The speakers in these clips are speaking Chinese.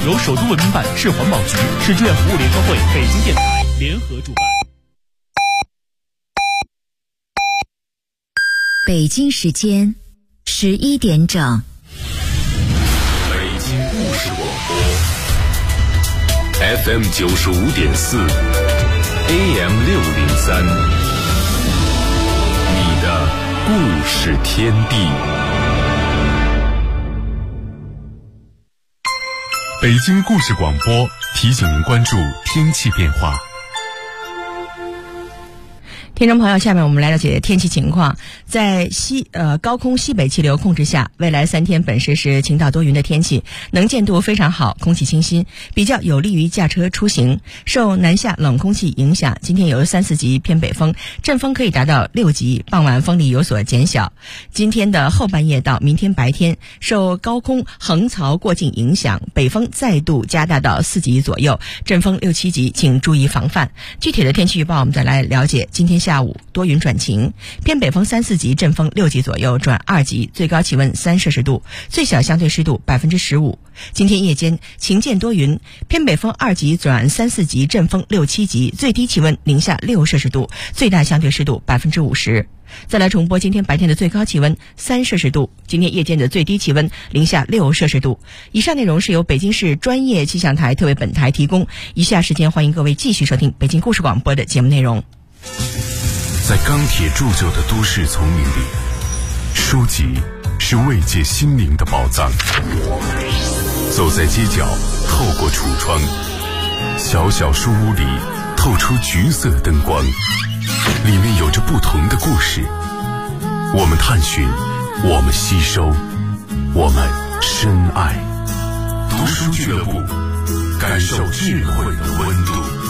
由首都文明办、市环保局、市志愿服务联合会、北京电台联合主办。 北京时间11点整。 北京故事广播 FM 95.4 AM 603，你的故事天地。 北京故事广播提醒您关注天气变化。 听众朋友，下面我们来了解天气情况。在高空西北气流控制下，未来3天本市是晴到多云的天气，能见度非常好，空气清新，比较有利于驾车出行。受南下冷空气影响，今天有3、4级偏北风，阵风可以达到6级，傍晚风力有所减小。今天的后半夜到明天白天，受高空横槽过境影响，北风再度加大到4级左右，阵风6、7级，请注意防范。具体的天气预报我们再来了解。今天下午多云转晴，偏北风3、4级，阵风6级左右转2级，最高气温3摄氏度，最小相对湿度15%。今天夜间晴间多云，偏北风2级转3、4级，阵风6、7级，最低气温零下6摄氏度，最大相对湿度50%。再来重播今天白天的最高气温3摄氏度，今天夜间的最低气温零下6摄氏度。以上内容是由北京市专业气象台特为本台提供。以下时间欢迎各位继续收听北京故事广播的节目内容。 在钢铁铸就的都市丛林里，书籍是慰藉心灵的宝藏。走在街角，透过橱窗，小小书屋里透出橘色灯光，里面有着不同的故事。我们探寻，我们吸收，我们深爱。读书俱乐部，感受智慧的温度。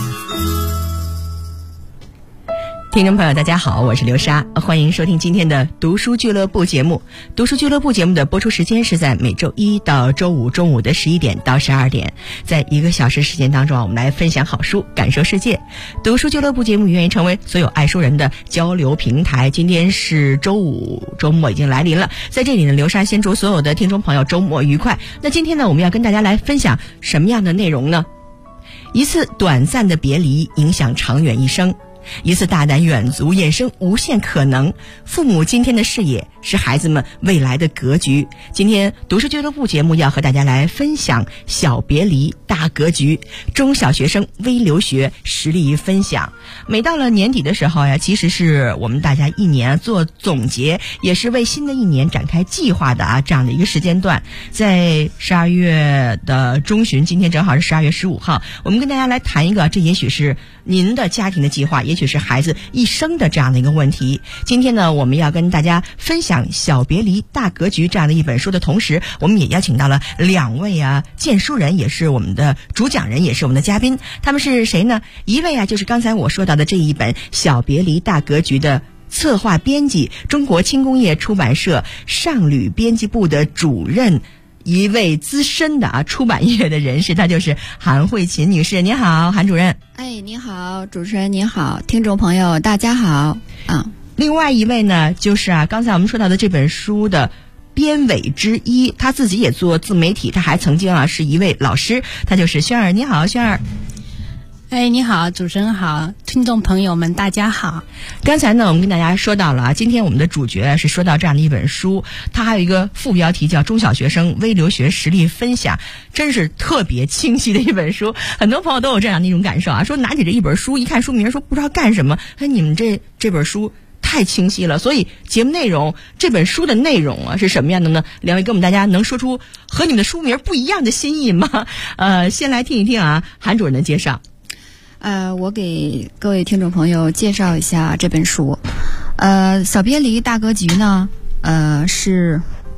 听众朋友大家好，我是刘莎，欢迎收听今天的读书俱乐部节目。读书俱乐部节目的播出时间是在每周一到周五中午的11点到12点，在1个小时时间当中我们来分享好书，感受世界。读书俱乐部节目愿意成为所有爱书人的交流平台。今天是周五，周末已经来临了，在这里呢，刘莎先祝所有的听众朋友周末愉快。那今天呢，我们要跟大家来分享什么样的内容呢？一次短暂的别离影响长远一生，一次大胆远足衍生无限可能。父母今天的视野是孩子们未来的格局。今天读书俱乐部节目要和大家来分享小别离大格局，中小学生微留学实例分享。每到了年底的时候呀，其实是我们大家一年做总结，也是为新的一年展开计划的这样的一个时间段。在12月的中旬，今天正好是12月15号，我们跟大家来谈一个，这也许是您的家庭的计划，也许是孩子一生的这样的一个问题。今天呢，我们要跟大家分享小别离大格局这样的一本书的同时，我们也邀请到了2位荐书人，也是我们的主讲人，也是我们的嘉宾。他们是谁呢？一位就是刚才我说到的这一本小别离大格局的策划编辑，中国轻工业出版社上旅编辑部的主任，一位资深的出版业的人士，她就是韩慧琴女士。你好，韩主任。 你好，主持人你好，听众朋友大家好。 另外一位呢，就是刚才我们说到的这本书的编委之一，他自己也做自媒体，他还曾经是一位老师，他就是轩儿。你好，轩儿。 你好，主持人好，听众朋友们大家好。 刚才呢，我们跟大家说到了今天我们的主角是说到这样的一本书，它还有一个副标题叫中小学生微留学实例分享，真是特别清晰的一本书。很多朋友都有这样的一种感受说拿起这一本书一看书名说不知道干什么，你们这本书太清晰了。所以节目内容，这本书的内容是什么样的呢？两位跟我们大家能说出和你们的书名不一样的新意吗？先来听一听韩主任的介绍。 我给各位听众朋友介绍一下这本书。小别离大格局呢，是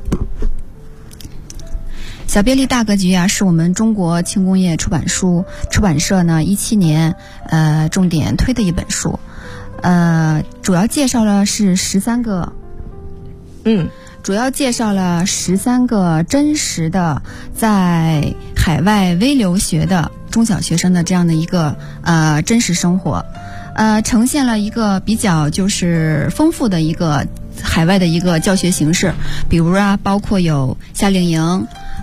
小别离大格局是我们中国轻工业出版社呢17年重点推的一本书。主要介绍了是13个主要介绍了13个真实的在海外微留学的中小学生的这样的一个真实生活，呈现了一个比较就是丰富的一个海外的一个教学形式，比如包括有夏令营，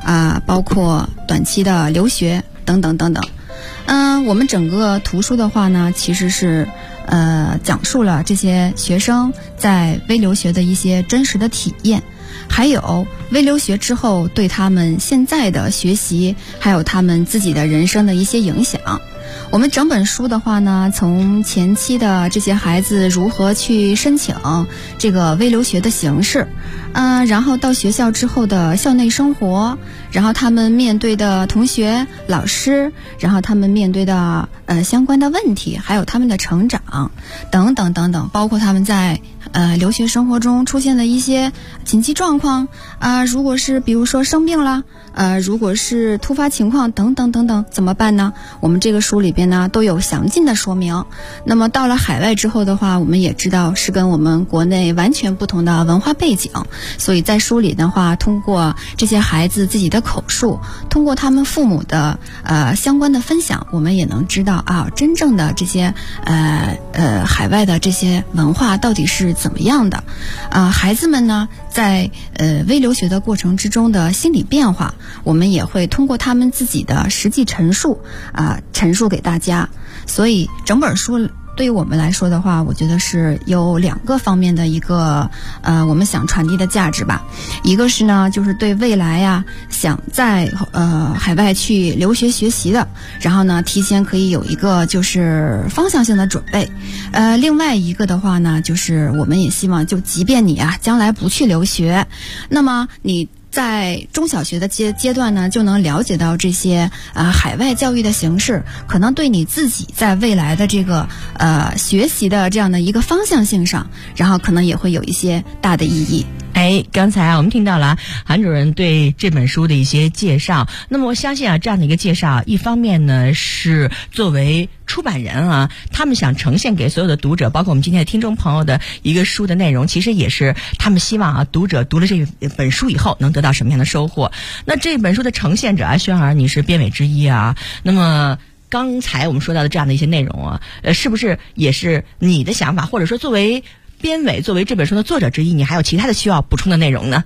包括短期的留学等等等等。我们整个图书的话呢，其实是讲述了这些学生在微留学的一些真实的体验，还有微留学之后对他们现在的学习，还有他们自己的人生的一些影响。我们整本书的话呢，从前期的这些孩子如何去申请这个微留学的形式，然后到学校之后的校内生活，然后他们面对的同学、老师，然后他们面对的相关的问题，还有他们的成长等等等等，包括他们在留学生活中出现的一些紧急状况如果是比如说生病了，如果是突发情况等等等等怎么办呢？我们这个书里边呢都有详尽的说明。那么到了海外之后的话，我们也知道是跟我们国内完全不同的文化背景，所以在书里的话，通过这些孩子自己的口述，通过他们父母的相关的分享，我们也能知道真正的这些海外的这些文化到底是怎么样的。孩子们呢在微留学的过程之中的心理变化，我们也会通过他们自己的实际陈述陈述给大家。所以整本书对于我们来说的话，我觉得是有2个方面的一个我们想传递的价值吧。一个是呢，就是对未来想在海外去留学学习的，然后呢提前可以有一个就是方向性的准备。另外一个的话呢，就是我们也希望，就即便你将来不去留学，那么你在中小学的阶段呢，就能了解到这些海外教育的形式，可能对你自己在未来的这个学习的这样的一个方向性上，然后可能也会有一些大的意义。 刚才我们听到了韩主任对这本书的一些介绍。那么我相信这样的一个介绍，一方面呢是作为出版人他们想呈现给所有的读者，包括我们今天的听众朋友的一个书的内容，其实也是他们希望读者读了这本书以后能得到什么样的收获。那这本书的呈现者轩儿，你是编委之一那么刚才我们说到的这样的一些内容是不是也是你的想法，或者说作为编委，作为这本书的作者之一，你还有其他的需要补充的内容呢？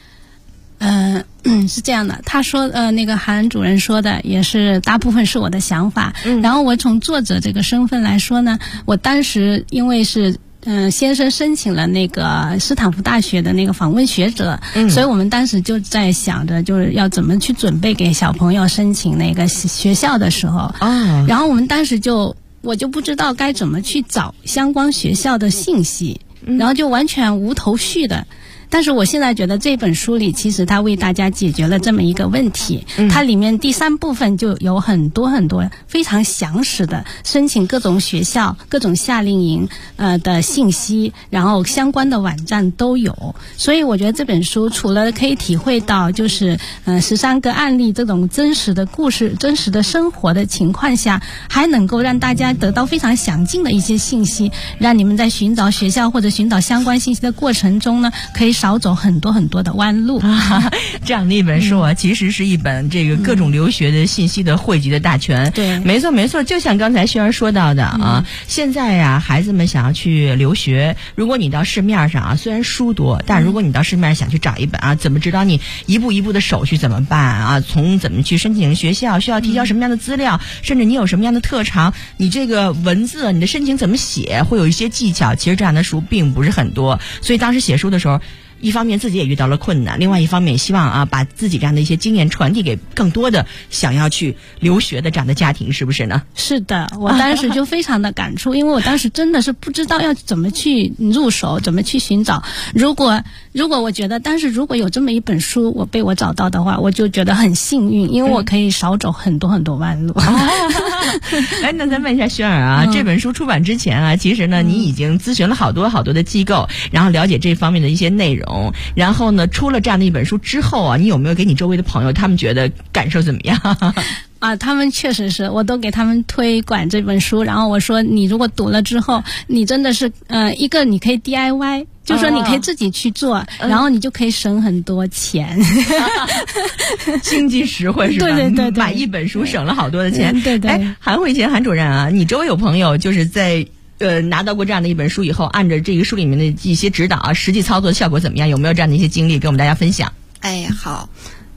是这样的，他说那个韩主任说的也是大部分是我的想法。然后我从作者这个身份来说呢，我当时因为是先生申请了那个斯坦福大学的那个访问学者，所以我们当时就在想着就是要怎么去准备给小朋友申请那个学校的时候，然后我们当时我就不知道该怎么去找相关学校的信息，然后就完全无头绪的。但是我现在觉得这本书里其实它为大家解决了这么一个问题，它里面第3部分就有很多很多非常详实的申请各种学校、各种夏令营的信息，然后相关的网站都有。所以我觉得这本书除了可以体会到就是13个案例这种真实的故事、真实的生活的情况下，还能够让大家得到非常详尽的一些信息，让你们在寻找学校或者寻找相关信息的过程中呢，可以少走很多很多的弯路。 这样的一本书其实是一本这个各种留学的信息的汇集的大全。 对， 没错没错，就像刚才轩儿说到的现在孩子们想要去留学，如果你到市面上虽然书多，但如果你到市面上想去找一本怎么指导你一步一步的手续怎么办从怎么去申请学校，需要提交什么样的资料，甚至你有什么样的特长，你这个文字你的申请怎么写，会有一些技巧。其实这样的书并不是很多，所以当时写书的时候，一方面自己也遇到了困难，另外一方面也希望把自己这样的一些经验传递给更多的想要去留学的这样的家庭，是不是呢？ 是的，我当时就非常的感触，因为我当时真的是不知道要怎么去入手，怎么去寻找。如果我觉得当时如果有这么一本书被我找到的话，我就觉得很幸运，因为我可以少走很多很多弯路。 那咱问一下轩儿这本书出版之前其实呢你已经咨询了好多好多的机构，然后了解这方面的一些内容，然后呢出了这样的一本书之后你有没有给你周围的朋友，他们觉得感受怎么样？ 他们确实是，我都给他们推广这本书，然后我说你如果读了之后，你真的是一个你可以 DIY， 就说你可以自己去做，然后你就可以省很多钱， 经济实惠是吧？ 对， 买一本书省了好多的钱。 对。 韩慧贤韩主任你周围有朋友就是在拿到过这样的一本书以后，按照这个书里面的一些指导实际操作的效果怎么样？有没有这样的一些经历跟我们大家分享？ 好。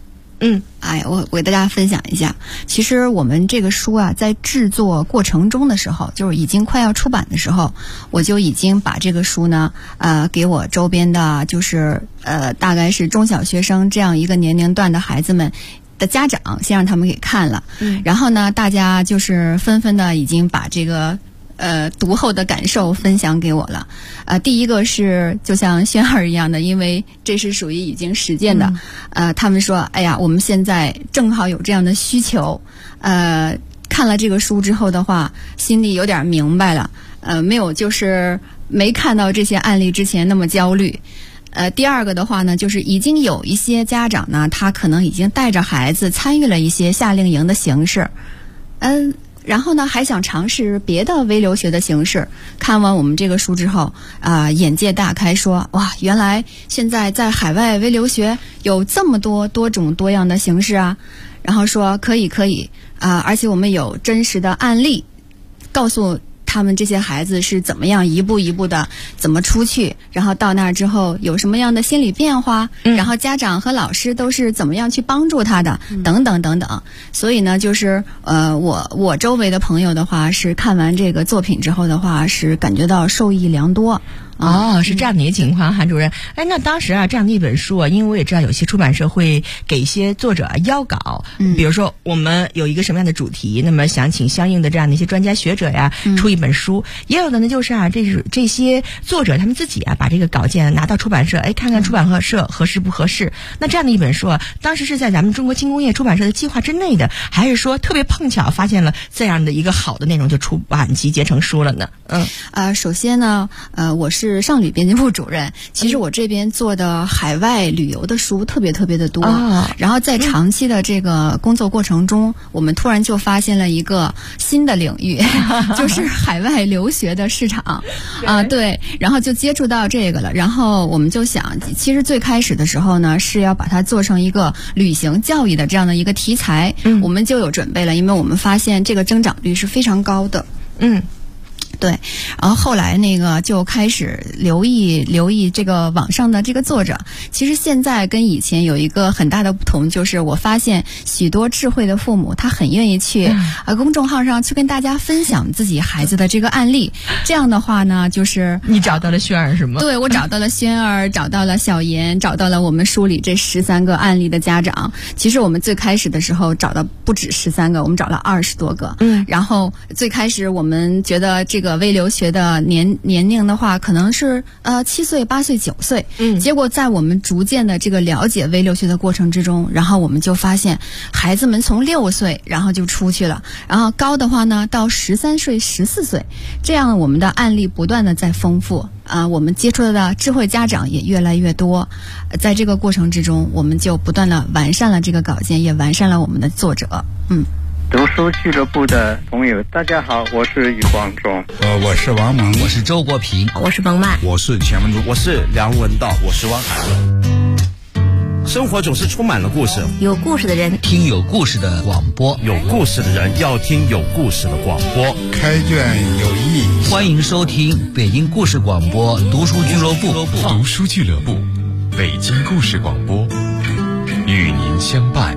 我给大家分享一下。其实我们这个书啊，在制作过程中的时候，就是已经快要出版的时候，我就已经把这个书呢，给我周边的，就是大概是中小学生这样一个年龄段的孩子们的家长，先让他们给看了。然后呢，大家就是纷纷的已经把这个读后的感受分享给我了。第一个是就像轩儿一样的，因为这是属于已经实践的。他们说，哎呀，我们现在正好有这样的需求。看了这个书之后的话，心里有点明白了。没有就是没看到这些案例之前那么焦虑。第二个的话呢，就是已经有一些家长呢，他可能已经带着孩子参与了一些夏令营的形式。然后呢，还想尝试别的微留学的形式。看完我们这个书之后，眼界大开，说哇，原来现在在海外微留学有这么多种多样的形式啊！然后说可以而且我们有真实的案例，告诉他们这些孩子是怎么样一步一步的怎么出去，然后到那儿之后有什么样的心理变化，然后家长和老师都是怎么样去帮助他的，等等等等。所以呢，就是我周围的朋友的话，是看完这个作品之后的话，是感觉到受益良多。 是这样的一个情况，韩主任。那当时这样的一本书啊，因为我也知道有些出版社会给一些作者邀稿，比如说我们有一个什么样的主题，那么想请相应的这样的一些专家学者呀出一本书。也有的呢就是这些作者他们自己把这个稿件拿到出版社，看看出版社合适不合适。那这样的一本书啊，当时是在咱们中国轻工业出版社的计划之内的，还是说特别碰巧发现了这样的一个好的内容就出版集结成书了呢？ 首先呢，我是上旅编辑部主任。其实我这边做的海外旅游的书特别的多。然后在长期的这个工作过程中，我们突然就发现了一个新的领域，就是海外留学的市场。对，然后就接触到这个了。然后我们就想，其实最开始的时候呢，是要把它做成一个旅行教育的这样的一个题材。我们就有准备了，因为我们发现这个增长率是非常高的。对，然后后来那个就开始留意这个网上的这个作者。其实现在跟以前有一个很大的不同，就是我发现许多智慧的父母他很愿意去公众号上去跟大家分享自己孩子的这个案例。这样的话呢，就是你找到了轩儿是吗？ 对，我找到了轩儿，找到了小妍，找到了我们书里这13个案例的家长。其实我们最开始的时候找的不止13个，我们找了20多个。然后最开始我们觉得这个微留学的年龄的话，可能是7岁、8岁、9岁。结果在我们逐渐的这个了解微留学的过程之中，然后我们就发现孩子们从6岁然后就出去了，然后高的话呢到13岁、14岁，这样我们的案例不断的在丰富。我们接触的智慧家长也越来越多。在这个过程之中，我们就不断的完善了这个稿件，也完善了我们的作者。 读书俱乐部的朋友，大家好，我是余光中。 我是王蒙， 我是周国平， 我是冯曼， 我是钱文珠，我是梁文道，我是汪涵。生活总是充满了故事， 有故事的人听有故事的广播， 有故事的人要听有故事的广播。 开卷有益， 欢迎收听北京故事广播读书俱乐部。 读书俱乐部，北京故事广播，与您相伴。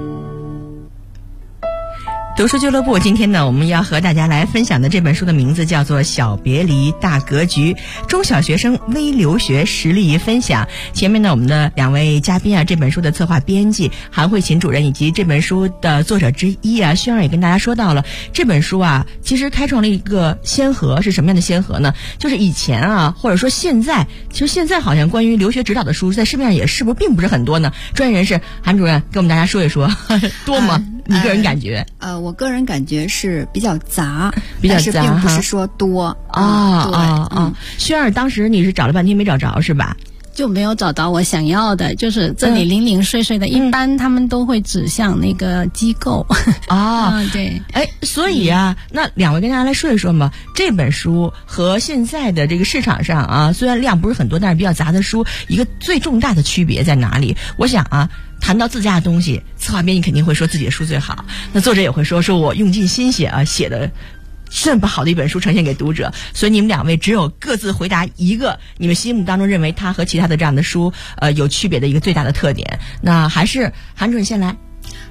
读书俱乐部，今天呢，我们要和大家来分享的这本书的名字叫做《小别离大格局》，中小学生微留学实例分享。前面呢，我们的2位嘉宾这本书的策划编辑韩慧琴主任以及这本书的作者之一轩儿也跟大家说到了，这本书其实开创了一个先河。是什么样的先河呢？就是以前或者说现在，其实现在好像关于留学指导的书在市面上也是不是并不是很多呢？专业人士韩主任给我们大家说一说，多吗？你个人感觉？ 我个人感觉是比较杂， 但是并不是说多。 轩儿，当时你是找了半天没找着是吧？ 就没有找到我想要的，就是这里零零碎碎的，一般他们都会指向那个机构。对。 所以那2位跟大家来说一说嘛，这本书和现在的这个市场上虽然量不是很多，但是比较杂的书，一个最重大的区别在哪里？我想谈到自家的东西，策划编辑肯定会说自己的书最好，那作者也会说我用尽心血写的这么好的一本书呈现给读者。所以你们2位只有各自回答一个你们心目当中认为它和其他的这样的书有区别的一个最大的特点。那还是韩主任先来。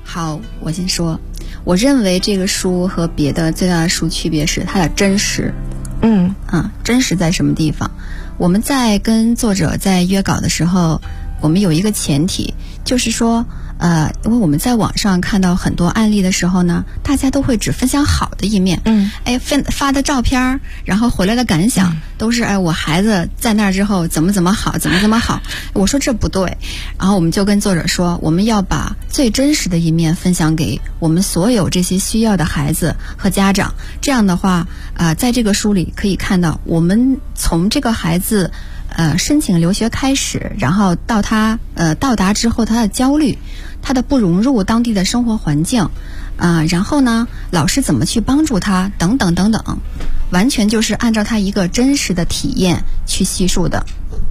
好，我先说，我认为这个书和别的最大的书区别是它的真实。真实在什么地方？我们在跟作者在约稿的时候，我们有一个前提，就是说因为我们在网上看到很多案例的时候呢，大家都会只分享好的一面，发的照片，然后回来的感想都是我孩子在那儿之后怎么好，怎么好。我说这不对，然后我们就跟作者说，我们要把最真实的一面分享给我们所有这些需要的孩子和家长。这样的话，在这个书里可以看到，我们从这个孩子申请留学开始，然后到他到达之后他的焦虑，他的不融入当地的生活环境，然后呢，老师怎么去帮助他，等等等等，完全就是按照他一个真实的体验去叙述的。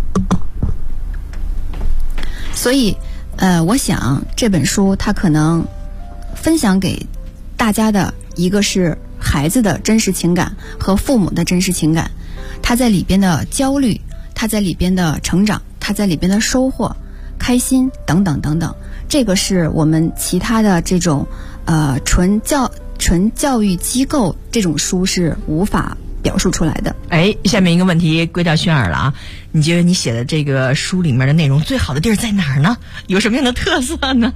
所以我想这本书它可能分享给大家的一个是孩子的真实情感和父母的真实情感，他在里边的焦虑，他在里边的成长，他在里边的收获、开心等等等等，这个是我们其他的这种纯教育机构这种书是无法表述出来的。 下面一个问题归到轩儿了啊，你觉得你写的这个书里面的内容最好的地儿在哪儿呢？有什么样的特色呢？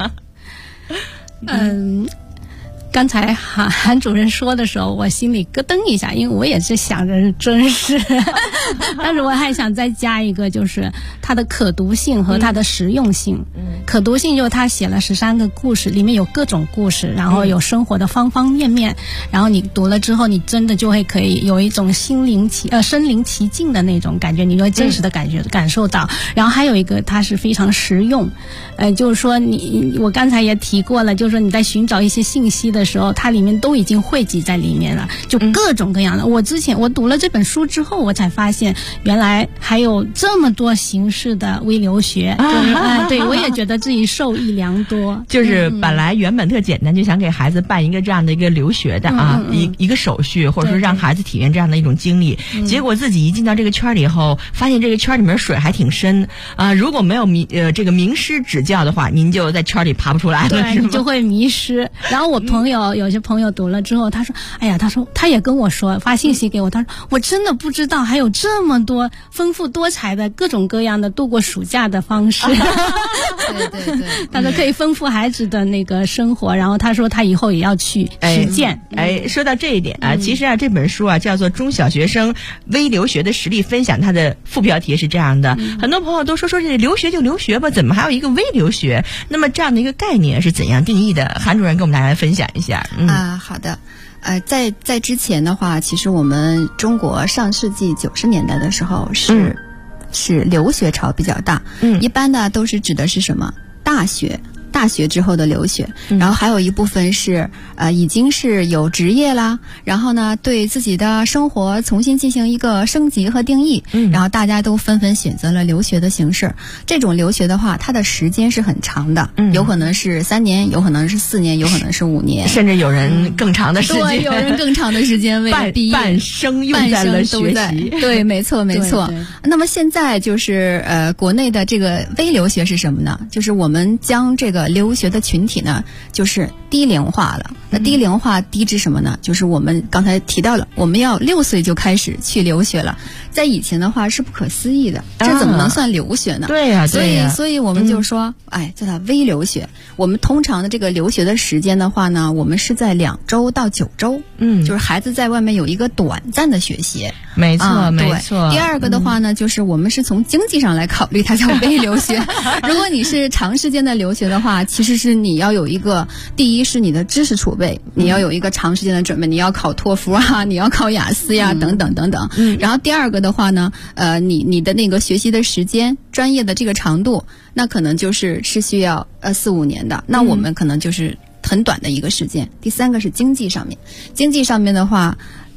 刚才韩主任说的时候，我心里咯噔一下，因为我也是想着是真实，但是我还想再加一个，就是它的可读性和它的实用性。可读性就是他写了13个故事，里面有各种故事，然后有生活的方方面面，然后你读了之后，你真的就会可以有一种身临其境的那种感觉，你会真实的感受到。然后还有一个，它是非常实用，就是说我刚才也提过了，就是说你在寻找一些信息的时候，它里面都已经汇集在里面了，就各种各样的。我读了这本书之后，我才发现原来还有这么多形式的微留学，对，我也觉得自己受益良多。 就是原本特简单，就想给孩子办一个这样的一个留学的一个手续，或者说让孩子体验这样的一种经历。结果自己一进到这个圈里以后，发现这个圈里面水还挺深如果没有这个名师指教的话，您就在圈里爬不出来了， 对，你就会迷失。然后有些朋友读了之后，他说他也跟我说，发信息给我，他说我真的不知道还有这么多丰富多彩的各种各样的度过暑假的方式。 对， 他说可以丰富孩子的那个生活，然后他说他以后也要去实践。 说到这一点其实这本书叫做《中小学生微留学的实例分享》，它的副标题是这样的。很多朋友都说这留学就留学吧，怎么还有一个微留学？那么这样的一个概念是怎样定义的？韩主任跟我们大家分享一下。 好的。在之前的话，其实我们中国上世纪90年代的时候是留学潮比较大，一般的都是指的是什么？大学之后的留学，然后还有一部分是已经是有职业啦，然后呢对自己的生活重新进行一个升级和定义，然后大家都纷纷选择了留学的形式。这种留学的话，它的时间是很长的，有可能是3年，有可能是4年，有可能是5年， 甚至有人更长的时间。 对，有人更长的时间为了毕业， 半生用在了学习。 对，没错。那么现在就是国内的这个微留学是什么呢？就是我们将这个留学的群体呢，就是低龄化了。那低龄化低至什么呢？就是我们刚才提到了，我们要6岁就开始去留学了。在以前的话是不可思议的，这怎么能算留学呢？ 对呀。 所以我们就说，叫它微留学。我们通常的这个留学的时间的话呢，我们是在2周到9周，就是孩子在外面有一个短暂的学习。 没错。 第二个的话呢，就是我们是从经济上来考虑，它叫微留学。如果你是长时间的留学的话，其实是你要有一个，第一是你的知识储备，你要有一个长时间的准备，你要考托福你要考雅思呀，等等等等。然后第二个的话呢，你的那个学习的时间、专业的这个长度，那可能是需要4-5年的，那我们可能就是很短的一个时间。第三个是经济上面的话，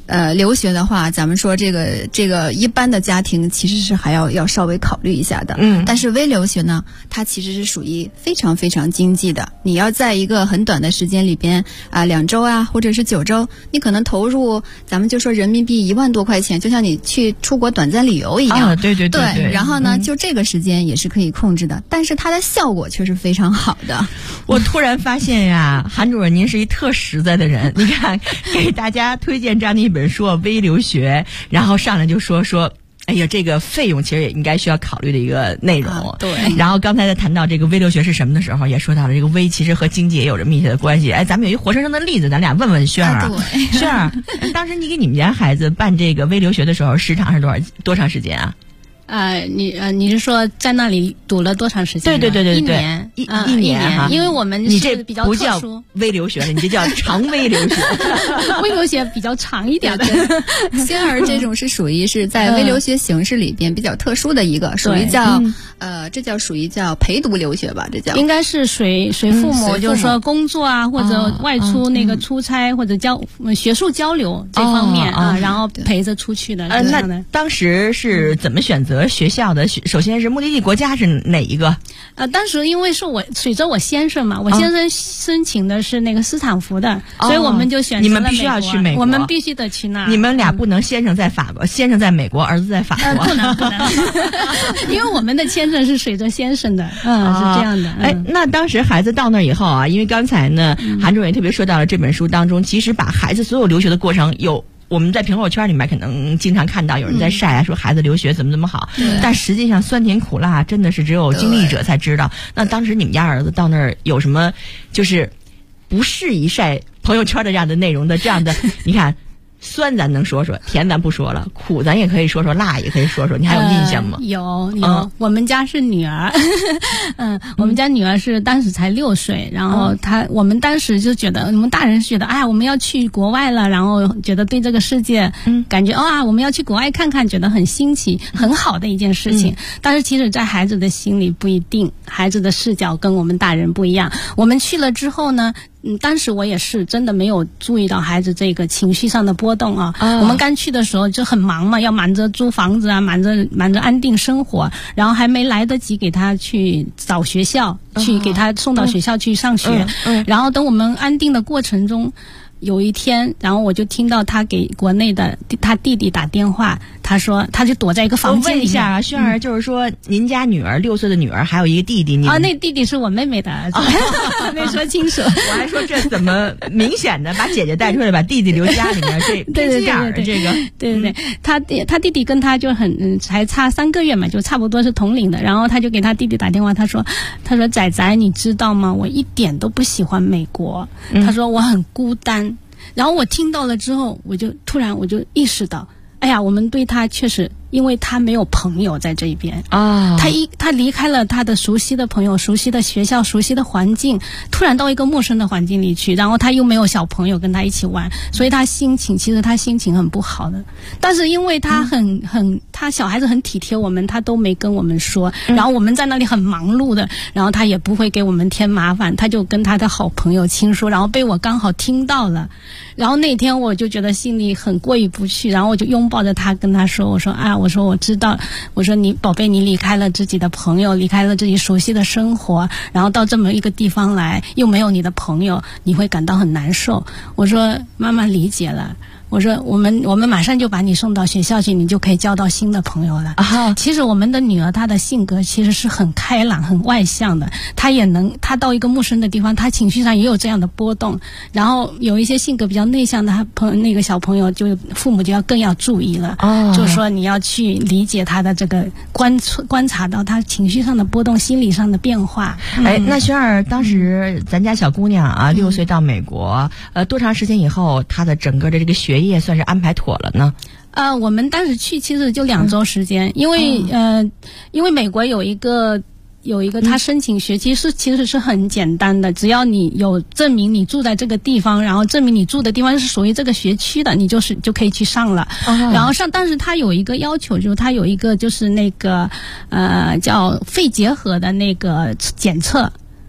留学的话，咱们说这个一般的家庭其实是还要稍微考虑一下的。但是微留学呢，它其实是属于非常非常经济的。你要在一个很短的时间里边2周啊，或者是9周，你可能投入咱们就说人民币1万多块钱，就像你去出国短暂旅游一样。 对。 然后呢，就这个时间也是可以控制的，但是它的效果却是非常好的。 我突然发现呀，韩主任您是一特实在的人。你看，给大家推荐这样的一本书《微留学》，然后上来就说。哎呀，这个费用其实也应该需要考虑的一个内容。 对。 然后刚才在谈到这个微留学是什么的时候，也说到了这个微其实和经济也有着密切的关系。哎，咱们有一活生生的例子，咱俩问问轩儿啊。 对。 轩儿，当时你给你们家孩子办这个微留学的时候，时长是多长时间啊？ 你是说在那里读了多长时间？ 对， 一年， 一年哈。 因为我们是比较特殊， 你这不叫微留学了，你这叫长微留学。 微留学比较长一点的。 仙儿这种是属于是在微留学形式里边比较特殊的一个，属于叫这叫属于叫陪读留学吧，这叫。 应该是随父母，就是说工作啊，或者外出那个出差或者学术交流这方面然后陪着出去的。 那当时是怎么选择学校的？首先是目的地国家是哪一个？ 当时因为是随着我先生嘛，我先生申请的是那个斯坦福的，所以我们就选择了美国。 你们必须要去美国， 我们必须得去那。 你们俩不能先生在法国，先生在美国，儿子在法国。 不能，因为我们的签证是随着先生的，是这样的。 哎，那当时孩子到那以后啊，因为刚才呢，韩主任也特别说到了这本书当中，其实把孩子所有留学的过程我们在朋友圈里面可能经常看到有人在晒啊，说孩子留学怎么好，但实际上酸甜苦辣真的是只有经历者才知道。那当时你们家儿子到那儿有什么就是不适宜晒朋友圈的这样的内容的这样的？你看，酸咱能说说，甜咱不说了，苦咱也可以说说，辣也可以说说，你还有印象吗？ 有，我们家是女儿，我们家女儿是当时才6岁，然后我们当时就觉得，我们大人觉得，哎呀，我们要去国外了，然后觉得对这个世界，感觉我们要去国外看看，觉得很新奇，很好的一件事情。但是其实，在孩子的心里不一定，孩子的视角跟我们大人不一样。我们去了之后呢？当时我也是真的没有注意到孩子这个情绪上的波动啊。我们刚去的时候就很忙嘛，要忙着租房子啊，忙着安定生活，然后还没来得及给他去找学校，去给他送到学校去上学。然后等我们安定的过程中，有一天，然后我就听到他给国内的他弟弟打电话，他说他就躲在一个房间里面。我问一下啊， 轩儿，就是说您家女儿6岁的女儿还有一个弟弟， 那弟弟是我妹妹的儿子，没说清楚。 我还说这怎么明显的把姐姐带出来，把弟弟留家里面，这对， 这个对，他弟弟跟他就才差3个月嘛，就差不多是同龄的。然后他就给他弟弟打电话，他说仔仔，你知道吗？我一点都不喜欢美国，他说我很孤单。然后我听到了之后，突然我就意识到，哎呀，我们对他确实，因为他没有朋友在这一边啊，他离开了他的熟悉的朋友、熟悉的学校、熟悉的环境，突然到一个陌生的环境里去，然后他又没有小朋友跟他一起玩，所以他心情很不好的。但是因为他他小孩子很体贴我们，他都没跟我们说，然后我们在那里很忙碌的，然后他也不会给我们添麻烦，他就跟他的好朋友倾说，然后被我刚好听到了。然后那天我就觉得心里很过意不去，然后我就拥抱着他跟他说，我说我知道，我说你宝贝，你离开了自己的朋友，离开了自己熟悉的生活，然后到这么一个地方来，又没有你的朋友，你会感到很难受。我说妈妈理解了。我说我们马上就把你送到学校去，你就可以交到新的朋友了。其实我们的女儿她的性格其实是很开朗、很外向的，她到一个陌生的地方，她情绪上也有这样的波动。然后有一些性格比较内向的那个小朋友，就父母就更要注意了。就是说你要去理解她的这个观察到她情绪上的波动、心理上的变化。 那轩儿当时咱家小姑娘啊，6岁到美国，多长时间以后她的整个的这个学业算是安排妥了呢？ 我们当时去其实就2周时间，因为美国有一个他申请学期其实是很简单的，只要你有证明你住在这个地方，然后证明你住的地方是属于这个学区的，你就可以去上了。然后但是他有一个要求，就是他有一个就是那个叫肺结核的那个检测。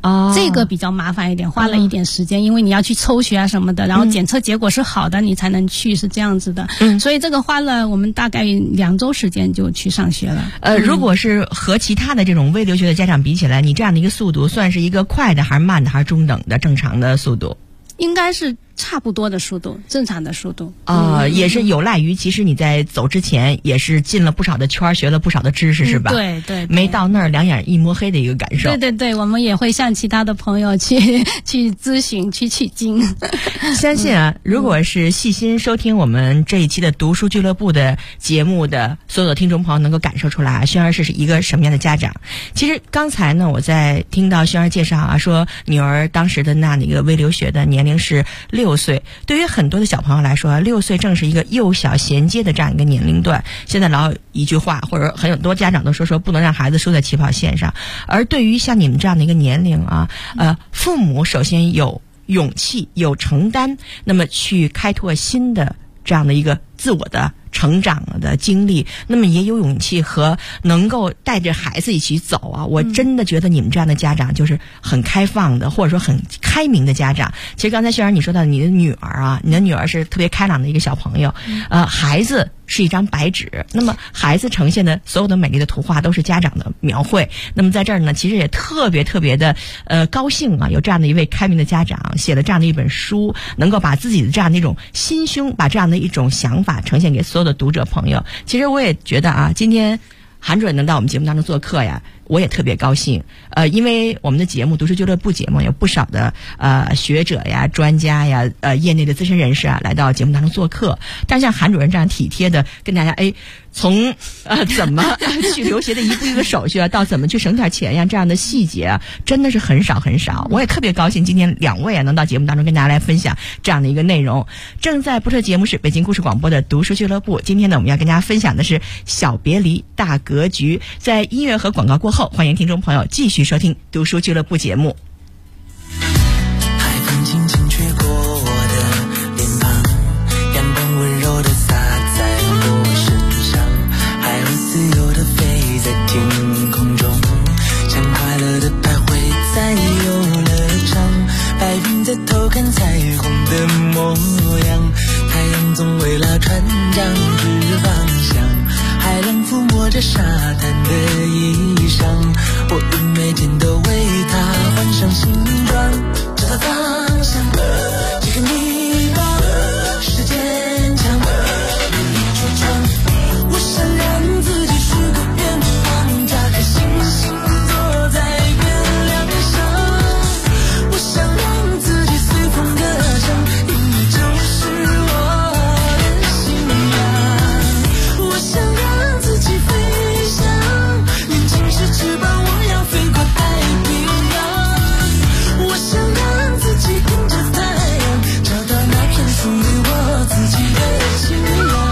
这个比较麻烦一点，花了一点时间，因为你要去抽血啊什么的，然后检测结果是好的，你才能去，是这样子的。所以这个花了我们大概2周时间就去上学了。 如果是和其他的这种微留学的家长比起来，你这样的一个速度算是一个快的还是慢的还是中等的正常的速度？ 应该是差不多的速度，正常的速度。 也是有赖于其实你在走之前也是进了不少的圈，学了不少的知识，是吧？ 对对。 没到那儿两眼一摸黑的一个感受。 对对对，我们也会向其他的朋友去咨询，去取经。 相信啊，如果是细心收听我们这一期的读书俱乐部的节目的所有的听众朋友，能够感受出来轩儿是一个什么样的家长。其实刚才呢，我在听到轩儿介绍啊，说女儿当时的那个微留学的年龄是6岁，对于很多的小朋友来说，6岁正是一个幼小衔接的这样一个年龄段。现在老一句话，或者很多家长都说不能让孩子输在起跑线上。而对于像你们这样的一个年龄啊，父母首先有勇气、有承担，那么去开拓新的这样的一个自我的成长的经历，那么也有勇气和能够带着孩子一起走啊！我真的觉得你们这样的家长就是很开放的，或者说很开明的家长。其实刚才轩儿你说到你的女儿啊，你的女儿是特别开朗的一个小朋友，孩子是一张白纸，那么孩子呈现的所有的美丽的图画都是家长的描绘。那么在这儿呢，其实也特别的高兴啊，有这样的一位开明的家长写了这样的一本书，能够把自己的这样的一种心胸，把这样的一种想法呈现给所有的读者朋友。其实我也觉得啊，今天韩主任能到我们节目当中做客呀，我也特别高兴。因为我们的节目读书俱乐部节目有不少的学者呀、专家呀、业内的资深人士啊来到节目当中做客。但是像韩主任这样体贴的跟大家从怎么去留学的一步一个手续啊，到怎么去省点钱呀，这样的细节啊，真的是很少很少。我也特别高兴今天2位啊能到节目当中跟大家来分享这样的一个内容。正在播出的节目是北京故事广播的读书俱乐部。今天呢，我们要跟大家分享的是小别离大格局。在音乐和广告过后，欢迎听众朋友继续收听读书俱乐部节目。 海风轻轻吹过我的脸庞，阳光温柔地洒在我身上，海鸥自由地飞在天空中，像快乐的徘徊在游乐场，白云在偷看彩虹的模样，太阳总为了船长指方向，海浪抚摸着沙滩的衣裳，我愿每天都为它换上新装，找到方向，这个迷茫，世界强，努力出闯，我想让自己许个愿望，扎颗星星坐在月亮上，我想让自己随风歌唱，因为就是我的信仰，我想让自己飞翔，年轻时翅膀我要飞过太平洋，我想让自己迎着太阳，找到那片属于我自己的信仰。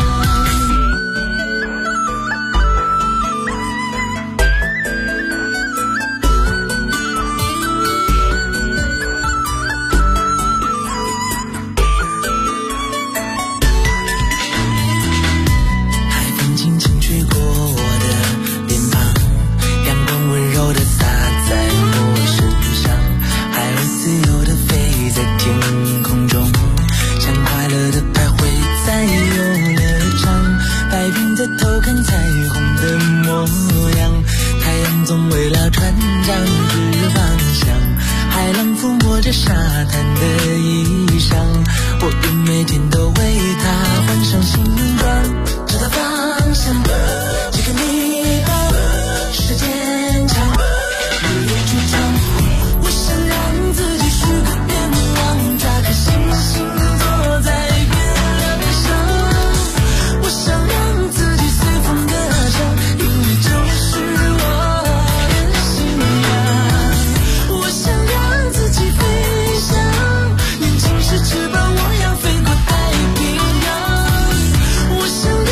海风轻轻吹过我的脸庞，阳光温柔地洒在我身上，海鸥自由地飞在天空中，像快乐的徘徊在游乐场，白云在偷看彩虹的模样，太阳总为了船长指方向，海浪抚摸着沙滩的衣裳，我愿每天都为它换上新装，找到方向，这个迷茫，世界强，努力出闯，我想让自己许个愿望，扎颗星星坐在月亮上，我想让自己随风歌唱，因为就是我的信仰，我想让自己飞翔，年轻时翅膀我要飞过太平洋，我想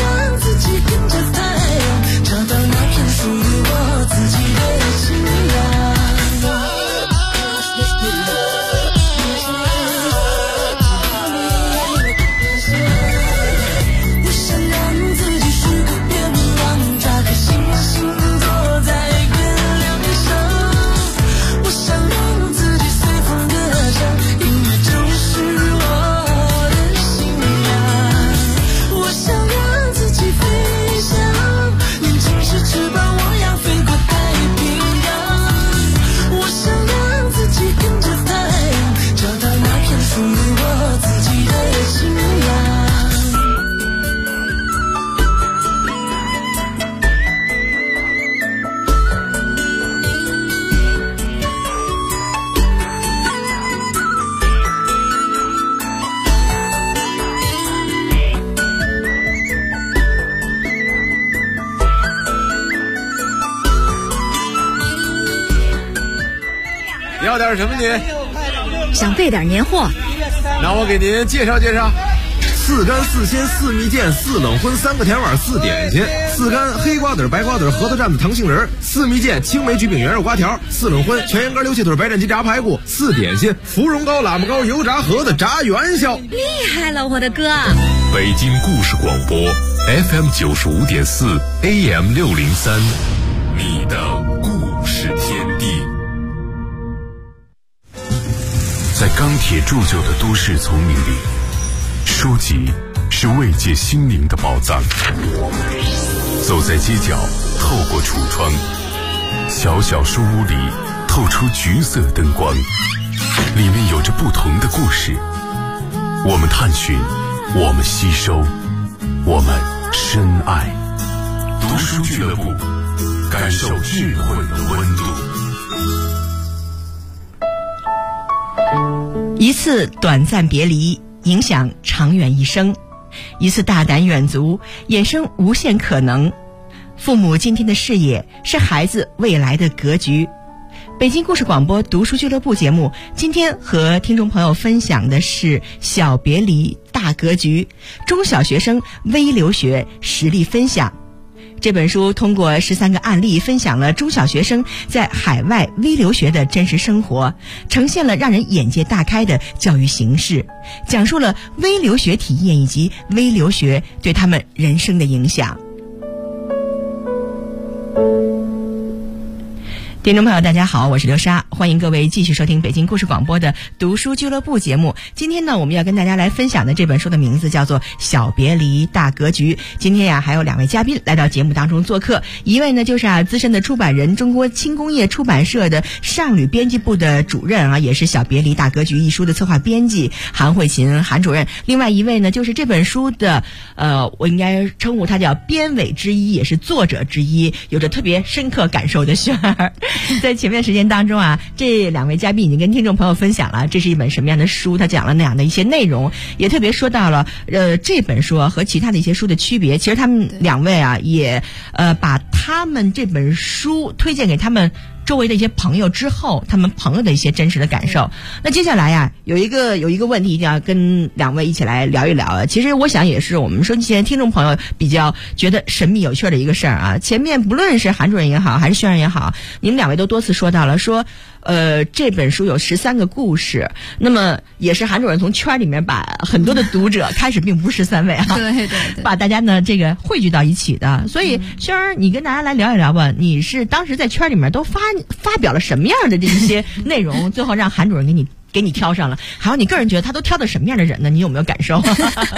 点什么您？ 想备点年货。 那我给您介绍介绍。4干4鲜4蜜饯4冷荤3个甜碗4点心，4干黑瓜子白瓜子核桃蘸子糖杏仁，4蜜饯青梅焗饼圆肉瓜条，4冷荤全羊肝溜气腿白斩鸡炸排骨，4点心芙蓉糕喇嘛糕油炸盒子炸元宵。 厉害了，我的哥！ 北京故事广播 FM 95.4 AM 603，你的故事天地。在钢铁铸就的都市丛林里，书籍是慰藉心灵的宝藏。走在街角，透过橱窗，小小书屋里透出橘色灯光，里面有着不同的故事。我们探寻，我们吸收，我们深爱。读书俱乐部，感受智慧的温度。 一次短暂别离，影响长远一生；一次大胆远足，衍生无限可能。父母今天的视野，是孩子未来的格局。北京故事广播读书俱乐部节目，今天和听众朋友分享的是《小别离大格局》，中小学生微留学实例分享。这本书通过13个案例，分享了中小学生在海外微留学的真实生活，呈现了让人眼界大开的教育形式，讲述了微留学体验以及微留学对他们人生的影响。听众朋友大家好，我是刘莎，欢迎各位继续收听北京故事广播的读书俱乐部节目。今天呢，我们要跟大家来分享的这本书的名字叫做《小别离大格局》。今天呀，还有2位嘉宾来到节目当中做客，一位呢就是资深的出版人，中国轻工业出版社的上旅编辑部的主任也是《小别离大格局》一书的策划编辑韩慧琴韩主任。另外一位呢就是这本书的我应该称呼他叫编委之一，也是作者之一，有着特别深刻感受的轩儿。在前面时间当中这2位嘉宾已经跟听众朋友分享了这是一本什么样的书，他讲了那样的一些内容，也特别说到了这本书和其他的一些书的区别。其实他们2位也把他们这本书推荐给他们周围的一些朋友之后，他们朋友的一些真实的感受。那接下来有一个问题一定要跟2位一起来聊一聊。其实我想也是我们说这些听众朋友比较觉得神秘有趣的一个事儿前面不论是韩主任也好，还是轩儿也好，你们2位都多次说到了说这本书有13个故事，那么也是韩主任从圈里面把很多的读者开始并不是13位对， 把大家呢这个汇聚到一起的。所以轩儿，你跟大家来聊一聊吧，你是当时在圈里面都发表了什么样的这些内容，最后让韩主任给你挑上了，还有你个人觉得他都挑的什么样的人呢？你有没有感受？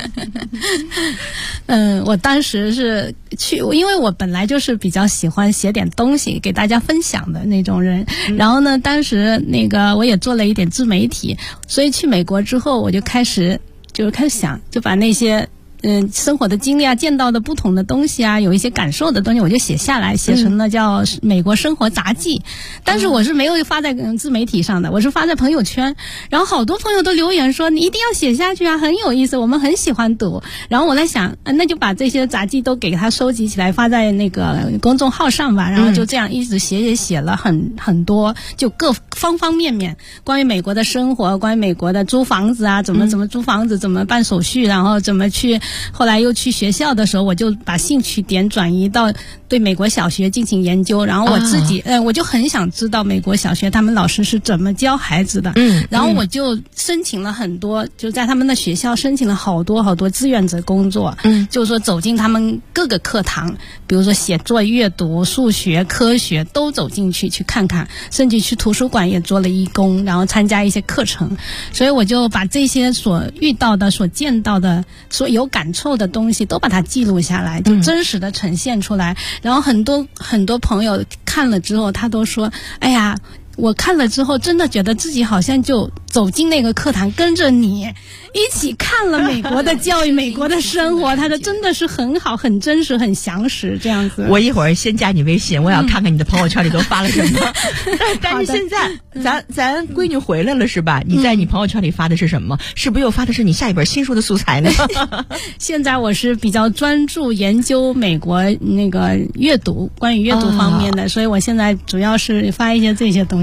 我当时是因为我本来就是比较喜欢写点东西给大家分享的那种人，然后呢，当时我也做了一点自媒体，所以去美国之后，我就开始想，就把那些生活的经历见到的不同的东西有一些感受的东西，我就写下来，写成了叫《美国生活杂记》。但是我是没有发在自媒体上的，我是发在朋友圈。然后好多朋友都留言说你一定要写下去很有意思，我们很喜欢读。然后我在想，那就把这些杂记都给它收集起来，发在那个公众号上吧。然后就这样一直写了很多，就各方方面面关于美国的生活，关于美国的租房子怎么租房子，怎么办手续，然后怎么去。后来又去学校的时候，我就把兴趣点转移到对美国小学进行研究，然后我自己我就很想知道美国小学他们老师是怎么教孩子的，然后我就申请了很多，就在他们的学校申请了好多志愿者工作，就是说走进他们各个课堂，比如说写作、阅读、数学、科学都走进去看看，甚至去图书馆也做了义工，然后参加一些课程。所以我就把这些所遇到的、所见到的、所有感受的东西都把它记录下来，就真实的呈现出来。然后很多朋友看了之后，他都说：“哎呀，我看了之后，真的觉得自己好像就走进那个课堂，跟着你一起看了美国的教育、美国的生活。”他说真的是很好、很真实、很详实这样子。 我一会儿先加你微信，我要看看你的朋友圈里都发了什么。但是现在咱闺女回来了是吧？你在你朋友圈里发的是什么？是不是又发的是你下一本新书的素材呢？ 现在我是比较专注研究美国那个阅读，关于阅读方面的，所以我现在主要是发一些这些东西。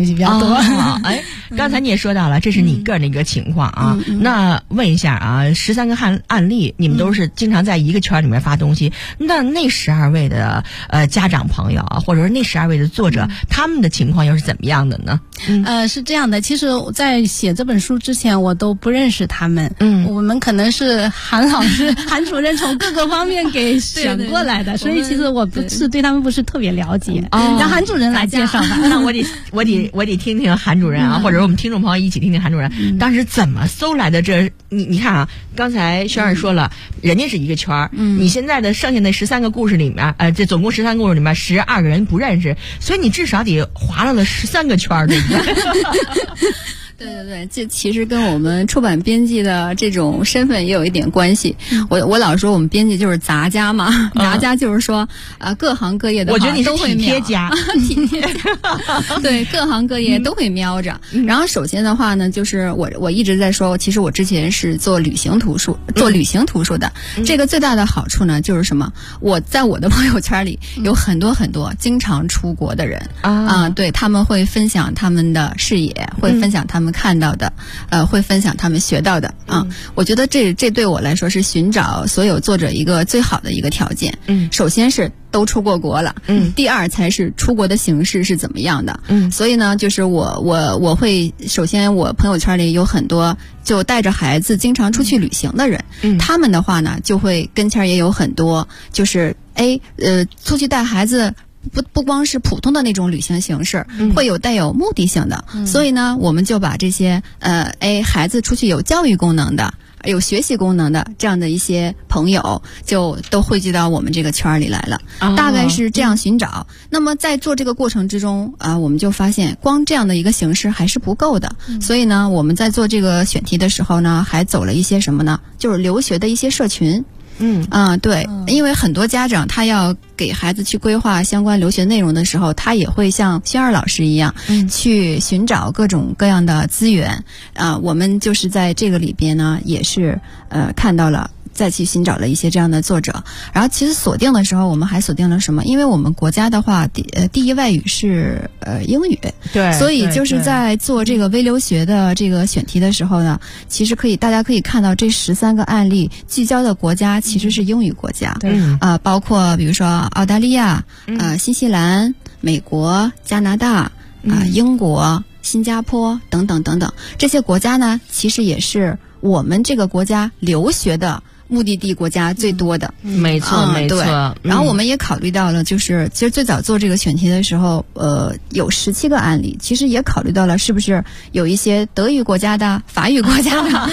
西比较多。 哎，刚才你也说到了，这是你个人的一个情况啊。那问一下啊，13个案例，你们都是经常在一个圈里面发东西，那12位的家长朋友啊，或者说那12位的作者，他们的情况又是怎么样的呢？ 是这样的，其实在写这本书之前，我都不认识他们。我们可能是韩老师、韩主任从各个方面给选过来的，所以其实我对他们不是特别了解。让韩主任来介绍吧。 那我得听听韩主任啊，或者我们听众朋友一起听听韩主任当时怎么搜来的。这你看啊，刚才轩儿说了，人家是一个圈儿，你现在的剩下那13个故事里面，这总共13个故事里面12个人不认识，所以你至少得划了13个圈儿，对不对？ 对，这其实跟我们出版编辑的这种身份也有一点关系。我老说我们编辑就是杂家嘛，杂家就是说各行各业的我觉得你是都会体贴家， 体贴家，对，各行各业都会瞄着。然后首先的话呢，就是我一直在说，其实我之前是做旅行图书的。这个最大的好处呢，就是什么？我在我的朋友圈里有很多很多经常出国的人对，他们会分享他们的视野，会分享他们看到的，会分享他们学到的我觉得这对我来说是寻找所有作者一个最好的一个条件。首先是都出过国了，第二才是出国的形式是怎么样的。所以呢，就是我会首先我朋友圈里有很多就带着孩子经常出去旅行的人，他们的话呢就会跟前也有很多就是出去带孩子。不光是普通的那种旅行形式，会有带有目的性的，所以呢，我们就把这些孩子出去有教育功能的、有学习功能的这样的一些朋友，就都汇聚到我们这个圈里来了。大概是这样寻找。那么在做这个过程之中我们就发现，光这样的一个形式还是不够的。所以呢，我们在做这个选题的时候呢，还走了一些什么呢？就是留学的一些社群。对，因为很多家长他要给孩子去规划相关留学内容的时候，他也会像轩儿老师一样，去寻找各种各样的资源。我们就是在这个里边呢，也是看到了。再去寻找了一些这样的作者，然后其实锁定的时候，我们还锁定了什么？因为我们国家的话，第一外语是英语， 对， 所以就是在做这个微留学的这个选题的时候呢，其实大家可以看到这13个案例聚焦的国家其实是英语国家，包括比如说澳大利亚、新西兰、美国、加拿大、英国、新加坡等等等等，这些国家呢，其实也是我们这个国家留学的目的地国家最多的。 没错，没错。 然后我们也考虑到了，其实最早做这个选题的时候，有17个案例，其实也考虑到了是不是有一些德语国家的、法语国家的。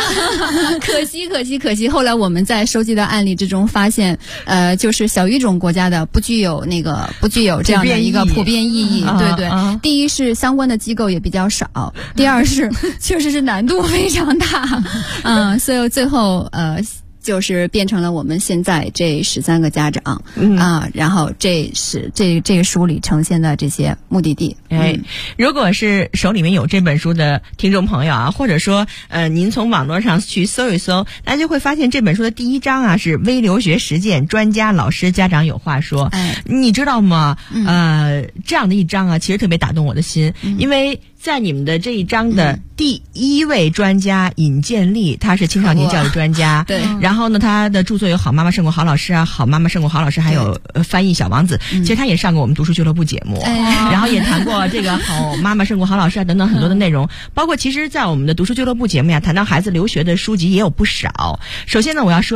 可惜，后来我们在收集的案例之中发现，就是小语种国家的不具有这样的一个普遍意义。对，第一是相关的机构也比较少，第二是确实是难度非常大。所以最后就是变成了我们现在这13个家长然后这是这个书里呈现的这些目的地。 如果是手里面有这本书的听众朋友啊，或者说您从网络上去搜一搜，大家就会发现这本书的第1章啊是微留学实践，专家、老师、家长有话说。你知道吗？这样的一章啊，其实特别打动我的心，因为在你们的这一章的第1位专家尹建莉，他是青少年教育专家。 对。 然后呢，他的著作有《好妈妈胜过好老师》啊，《好妈妈胜过好老师》，还有翻译《小王子》。其实他也上过我们读书俱乐部节目，然后也谈过这个《好妈妈胜过好老师》啊等等很多的内容。包括其实，在我们的读书俱乐部节目呀，谈到孩子留学的书籍也有不少。首先呢，我要说